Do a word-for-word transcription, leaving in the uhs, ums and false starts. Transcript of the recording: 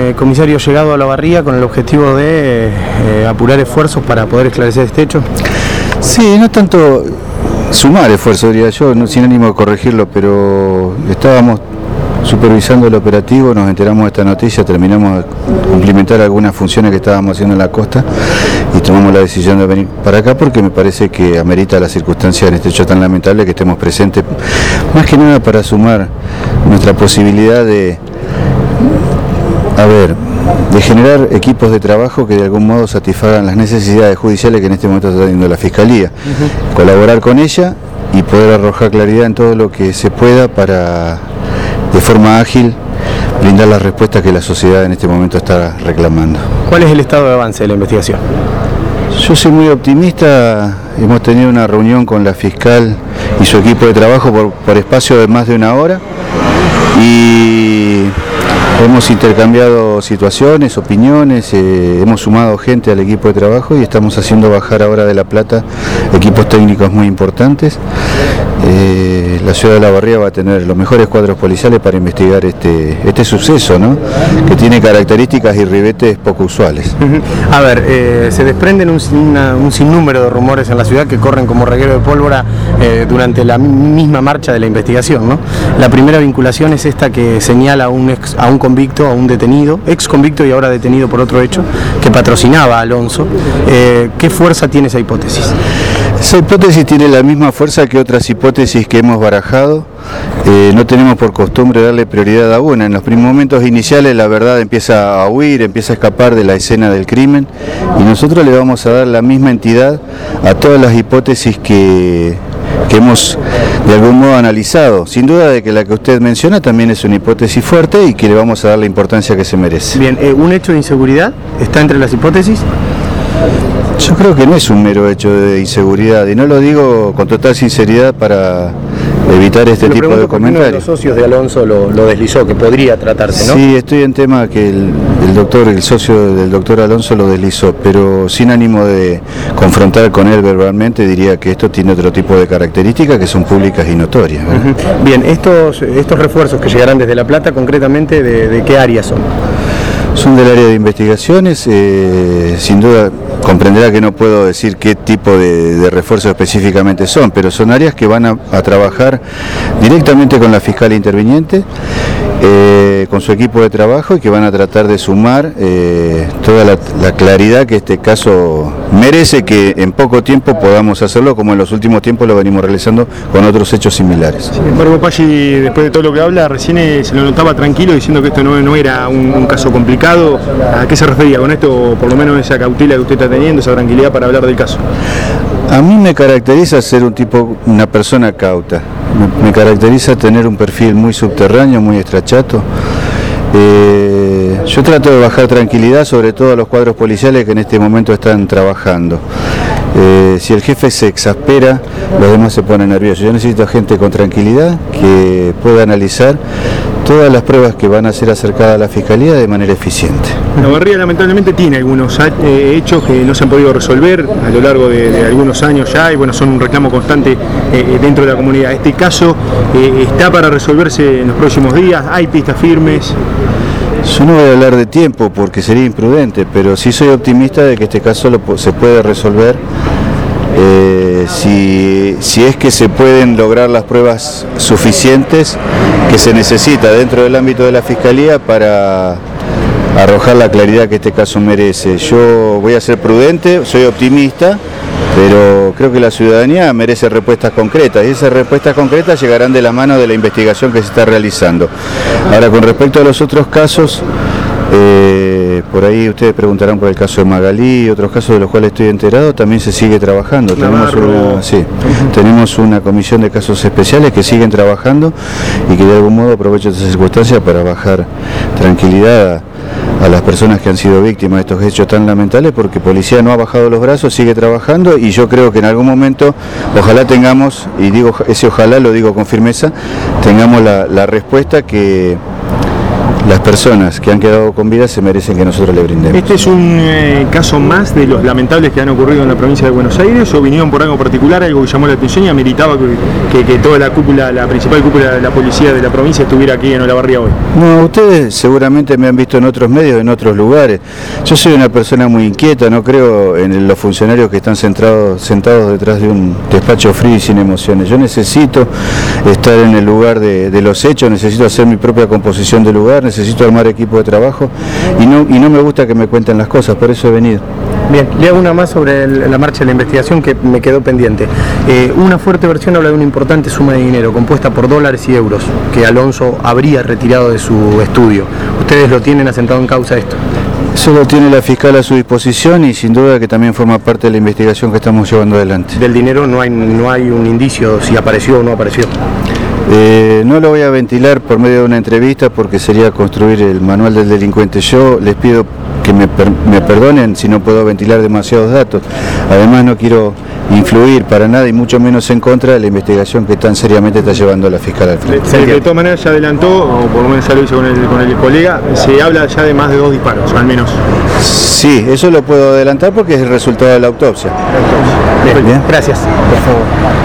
eh, comisario, llegado a Olavarría con el objetivo de eh, apurar esfuerzos para poder esclarecer este hecho. Sí, no tanto sumar esfuerzos, diría yo, no, sin ánimo de corregirlo, pero estábamos supervisando el operativo, nos enteramos de esta noticia, terminamos de cumplimentar algunas funciones que estábamos haciendo en la costa y tomamos la decisión de venir para acá porque me parece que amerita las circunstancias en este hecho tan lamentable que estemos presentes, más que nada para sumar nuestra posibilidad de, a ver, de generar equipos de trabajo que de algún modo satisfagan las necesidades judiciales que en este momento está teniendo la Fiscalía, uh-huh. Colaborar con ella y poder arrojar claridad en todo lo que se pueda para, de forma ágil, brindar las respuestas que la sociedad en este momento está reclamando. ¿Cuál es el estado de avance de la investigación? Yo soy muy optimista, hemos tenido una reunión con la fiscal y su equipo de trabajo por, por espacio de más de una hora y hemos intercambiado situaciones, opiniones, eh, hemos sumado gente al equipo de trabajo y estamos haciendo bajar ahora de La Plata equipos técnicos muy importantes. Eh, la ciudad de Olavarría va a tener los mejores cuadros policiales para investigar este, este suceso, ¿no? Que tiene características y ribetes poco usuales. A ver, eh, se desprenden un, una, un sinnúmero de rumores en la ciudad que corren como reguero de pólvora eh, durante la misma marcha de la investigación, ¿no? La primera vinculación es esta que señala a un, ex, a un convicto, a un detenido, ex convicto y ahora detenido por otro hecho, que patrocinaba a Alonso. Eh, ¿Qué fuerza tiene esa hipótesis? Esa hipótesis tiene la misma fuerza que otras hipótesis que hemos barajado. Eh, no tenemos por costumbre darle prioridad a una. En los primeros momentos iniciales la verdad empieza a huir, empieza a escapar de la escena del crimen y nosotros le vamos a dar la misma entidad a todas las hipótesis que, que hemos de algún modo analizado. Sin duda de que la que usted menciona también es una hipótesis fuerte y que le vamos a dar la importancia que se merece. Bien, eh, ¿un hecho de inseguridad está entre las hipótesis? Yo creo que no es un mero hecho de inseguridad y no lo digo con total sinceridad para evitar este tipo de comentarios. Uno de los socios de Alonso lo, lo deslizó, que podría tratarse, ¿no? Sí, estoy en tema que el, el doctor, el socio del doctor Alonso lo deslizó, pero sin ánimo de confrontar con él verbalmente, diría que esto tiene otro tipo de características que son públicas y notorias, ¿verdad? Uh-huh. Bien, estos, estos refuerzos que llegarán desde La Plata, concretamente, ¿de, de qué áreas son? Son del área de investigaciones, eh, sin duda comprenderá que no puedo decir qué tipo de, de refuerzos específicamente son, pero son áreas que van a, a trabajar directamente con la fiscal interviniente, eh, con su equipo de trabajo y que van a tratar de sumar eh, toda la, la claridad que este caso merece, que en poco tiempo podamos hacerlo como en los últimos tiempos lo venimos realizando con otros hechos similares. Sin embargo, Paggi, después de todo lo que habla, recién se lo notaba tranquilo diciendo que esto no, no era un, un caso complicado. ¿A qué se refería con esto? Por lo menos esa cautela que usted está teniendo, esa tranquilidad para hablar del caso. A mí me caracteriza ser un tipo, una persona cauta. Me, me caracteriza tener un perfil muy subterráneo, muy estrachato. Eh, yo trato de bajar tranquilidad, sobre todo a los cuadros policiales que en este momento están trabajando. Eh, si el jefe se exaspera, los demás se ponen nerviosos. Yo necesito gente con tranquilidad que pueda analizar todas las pruebas que van a ser acercadas a la Fiscalía de manera eficiente. Olavarría lamentablemente tiene algunos eh, hechos que no se han podido resolver a lo largo de, de algunos años ya y bueno, son un reclamo constante eh, dentro de la comunidad. Este caso eh, está para resolverse en los próximos días, hay pistas firmes. Yo no voy a hablar de tiempo porque sería imprudente, pero sí soy optimista de que este caso lo, se puede resolver eh, si, si es que se pueden lograr las pruebas suficientes que se necesita dentro del ámbito de la Fiscalía para arrojar la claridad que este caso merece. Yo voy a ser prudente, soy optimista, pero creo que la ciudadanía merece respuestas concretas y esas respuestas concretas llegarán de la mano de la investigación que se está realizando. Ahora, con respecto a los otros casos, eh, por ahí ustedes preguntarán por el caso de Magalí y otros casos de los cuales estoy enterado, también se sigue trabajando. Tenemos una, sí, tenemos una comisión de casos especiales que siguen trabajando y que de algún modo aprovecho esta circunstancia para bajar tranquilidad a, a las personas que han sido víctimas de estos hechos tan lamentables, porque policía no ha bajado los brazos, sigue trabajando y yo creo que en algún momento ojalá tengamos, y digo ese ojalá lo digo con firmeza, tengamos la, la respuesta que las personas que han quedado con vida se merecen que nosotros le brindemos. ¿Este es un eh, caso más de los lamentables que han ocurrido en la provincia de Buenos Aires o vinieron por algo particular, algo que llamó la atención y ameritaba que, que, que toda la cúpula, la principal cúpula de la policía de la provincia estuviera aquí en Olavarría hoy? No, ustedes seguramente me han visto en otros medios, en otros lugares. Yo soy una persona muy inquieta, no creo en los funcionarios que están sentados, sentados detrás de un despacho frío y sin emociones. Yo necesito estar en el lugar de, de los hechos, necesito hacer mi propia composición del lugar, necesito armar equipo de trabajo y no, y no me gusta que me cuenten las cosas, por eso he venido. Bien, le hago una más sobre el, la marcha de la investigación que me quedó pendiente. Eh, una fuerte versión habla de una importante suma de dinero compuesta por dólares y euros que Alonso habría retirado de su estudio. ¿Ustedes lo tienen asentado en causa esto? Eso lo tiene la fiscal a su disposición y sin duda que también forma parte de la investigación que estamos llevando adelante. Del dinero no hay, no hay un indicio si apareció o no apareció. Eh, no lo voy a ventilar por medio de una entrevista porque sería construir el manual del delincuente. Yo les pido que me, per me perdonen si no puedo ventilar demasiados datos. Además no quiero influir para nada y mucho menos en contra de la investigación que tan seriamente está llevando la fiscal al frente. De, de, de todas maneras ya adelantó, o por lo menos ya lo hizo con el, con el colega, se habla ya de más de dos disparos, al menos. Sí, eso lo puedo adelantar porque es el resultado de la autopsia. Bien, Bien. Gracias. Por favor.